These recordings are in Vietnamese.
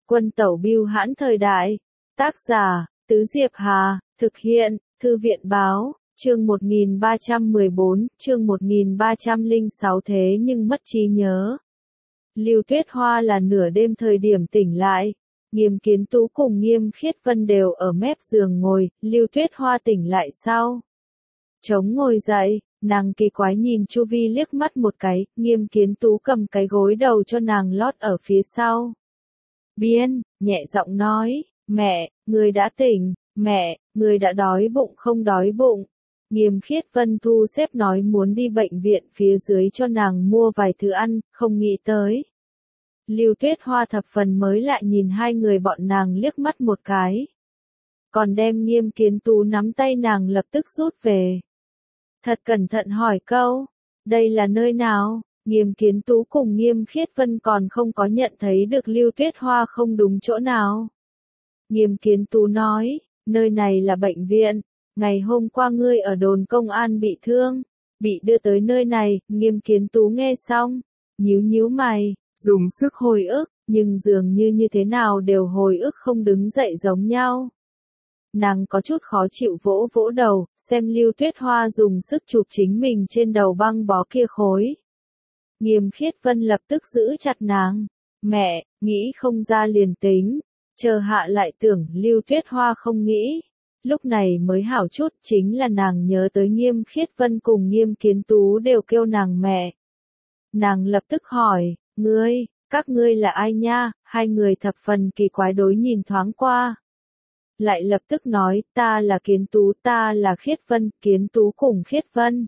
Quân tẩu bưu hãn thời đại. Tác giả, Tứ Diệp Hà, thực hiện, Thư viện báo, chương 1314, chương 1306 thế nhưng mất trí nhớ. Lưu Tuyết Hoa là nửa đêm thời điểm tỉnh lại. Nghiêm Kiến Tú cùng Nghiêm Khiết Vân đều ở mép giường ngồi, Lưu Tuyết Hoa tỉnh lại sau. Chống ngồi dậy, nàng kỳ quái nhìn chu vi liếc mắt một cái, Nghiêm Kiến Tú cầm cái gối đầu cho nàng lót ở phía sau. Biên, nhẹ giọng nói, mẹ, người đã tỉnh, mẹ, người đã đói bụng không đói bụng. Nghiêm Khiết Vân thu xếp nói muốn đi bệnh viện phía dưới cho nàng mua vài thứ ăn, không nghĩ tới. Lưu Tuyết Hoa thập phần mới lại nhìn hai người bọn nàng liếc mắt một cái. Còn đem Nghiêm Kiến Tú nắm tay nàng lập tức rút về. Thật cẩn thận hỏi câu, đây là nơi nào? Nghiêm Kiến Tú cùng Nghiêm Khiết Vân còn không có nhận thấy được Lưu Tuyết Hoa không đúng chỗ nào. Nghiêm Kiến Tú nói, nơi này là bệnh viện, ngày hôm qua ngươi ở đồn công an bị thương, bị đưa tới nơi này. Nghiêm Kiến Tú nghe xong, nhíu mày, dùng sức hồi ức, nhưng dường như thế nào đều hồi ức không đứng dậy giống nhau. Nàng có chút khó chịu vỗ vỗ đầu, xem Lưu Tuyết Hoa dùng sức chụp chính mình trên đầu băng bó kia khối. Nghiêm Khiết Vân lập tức giữ chặt nàng. Mẹ, nghĩ không ra liền tính. Chờ hạ lại tưởng Lưu Tuyết Hoa không nghĩ. Lúc này mới hảo chút, chính là nàng nhớ tới Nghiêm Khiết Vân cùng Nghiêm Kiến Tú đều kêu nàng mẹ. Nàng lập tức hỏi, các ngươi là ai nha? Hai người thập phần kỳ quái đối nhìn thoáng qua. Lại lập tức nói, ta là Kiến Tú, ta là Khiết Vân, Kiến Tú cùng Khiết Vân.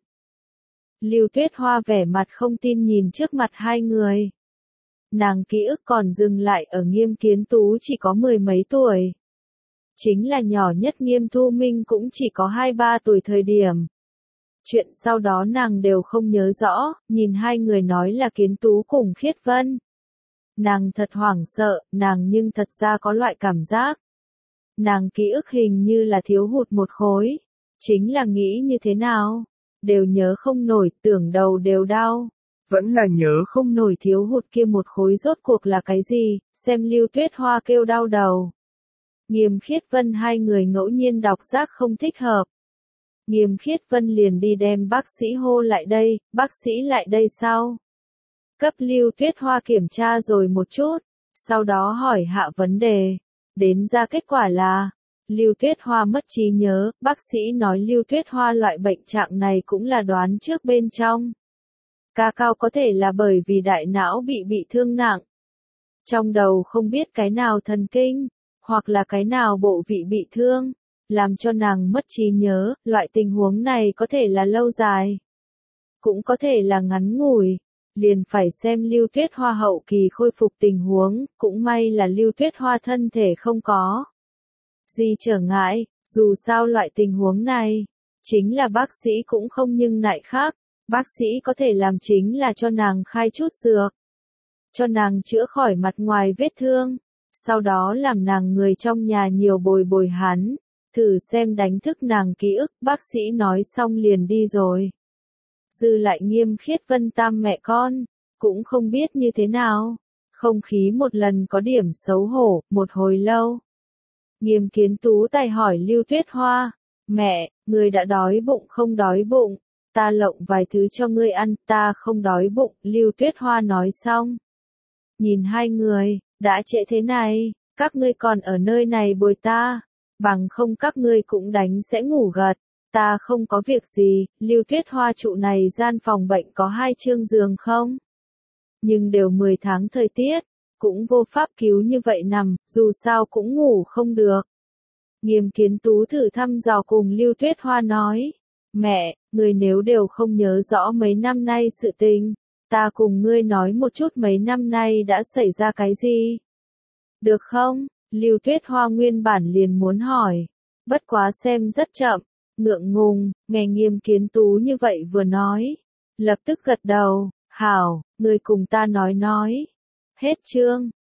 Lưu Tuyết Hoa vẻ mặt không tin nhìn trước mặt hai người. Nàng ký ức còn dừng lại ở Nghiêm Kiến Tú chỉ có 10 mấy tuổi. Chính là nhỏ nhất Nghiêm Thu Minh cũng chỉ có 2-3 tuổi thời điểm. Chuyện sau đó nàng đều không nhớ rõ, nhìn hai người nói là Kiến Tú cùng Khiết Vân. Nàng thật hoảng sợ, nàng nhưng thật ra có loại cảm giác. Nàng ký ức hình như là thiếu hụt một khối. Chính là nghĩ như thế nào? Đều nhớ không nổi, tưởng đầu đều đau. Vẫn là nhớ không nổi thiếu hụt kia một khối rốt cuộc là cái gì, xem Lưu Tuyết Hoa kêu đau đầu. Nghiêm Khiết Vân hai người ngẫu nhiên đọc giác không thích hợp. Nghiêm Khiết Vân liền đi đem bác sĩ hô lại đây, bác sĩ lại đây sau. Cấp Lưu Tuyết Hoa kiểm tra rồi một chút, sau đó hỏi hạ vấn đề. Đến ra kết quả là, Lưu Tuyết Hoa mất trí nhớ, bác sĩ nói Lưu Tuyết Hoa loại bệnh trạng này cũng là đoán trước bên trong. Ca cao có thể là bởi vì đại não bị thương nặng. Trong đầu không biết cái nào thần kinh, hoặc là cái nào bộ vị bị thương, làm cho nàng mất trí nhớ, loại tình huống này có thể là lâu dài, cũng có thể là ngắn ngủi. Liền phải xem Lưu Tuyết Hoa hậu kỳ khôi phục tình huống, cũng may là Lưu Tuyết Hoa thân thể không có gì trở ngại, dù sao loại tình huống này, chính là bác sĩ cũng không nhưng nại khác, bác sĩ có thể làm chính là cho nàng khai chút dược, cho nàng chữa khỏi mặt ngoài vết thương, sau đó làm nàng người trong nhà nhiều bồi hắn, thử xem đánh thức nàng ký ức, bác sĩ nói xong liền đi rồi. Dư lại Nghiêm Khiết Vân tam mẹ con, cũng không biết như thế nào. Không khí một lần có điểm xấu hổ, một hồi lâu. Nghiêm Kiến Tú tài hỏi Lưu Tuyết Hoa, mẹ, ngươi đã đói bụng không đói bụng, ta lộng vài thứ cho ngươi ăn, ta không đói bụng, Lưu Tuyết Hoa nói xong. Nhìn hai người, đã trễ thế này, các ngươi còn ở nơi này bồi ta, bằng không các ngươi cũng đánh sẽ ngủ gật. Ta không có việc gì, Lưu Tuyết Hoa trụ này gian phòng bệnh có 2 chương giường không? Nhưng đều 10 tháng thời tiết, cũng vô pháp cứu như vậy nằm, dù sao cũng ngủ không được. Nghiêm Kiến Tú thử thăm dò cùng Lưu Tuyết Hoa nói, mẹ, người nếu đều không nhớ rõ mấy năm nay sự tình, ta cùng ngươi nói một chút mấy năm nay đã xảy ra cái gì? Được không? Lưu Tuyết Hoa nguyên bản liền muốn hỏi, bất quá xem rất chậm. Ngượng ngùng, nghe Nghiêm Kiến Tú như vậy vừa nói. Lập tức gật đầu, hảo, người cùng ta nói. Hết chương.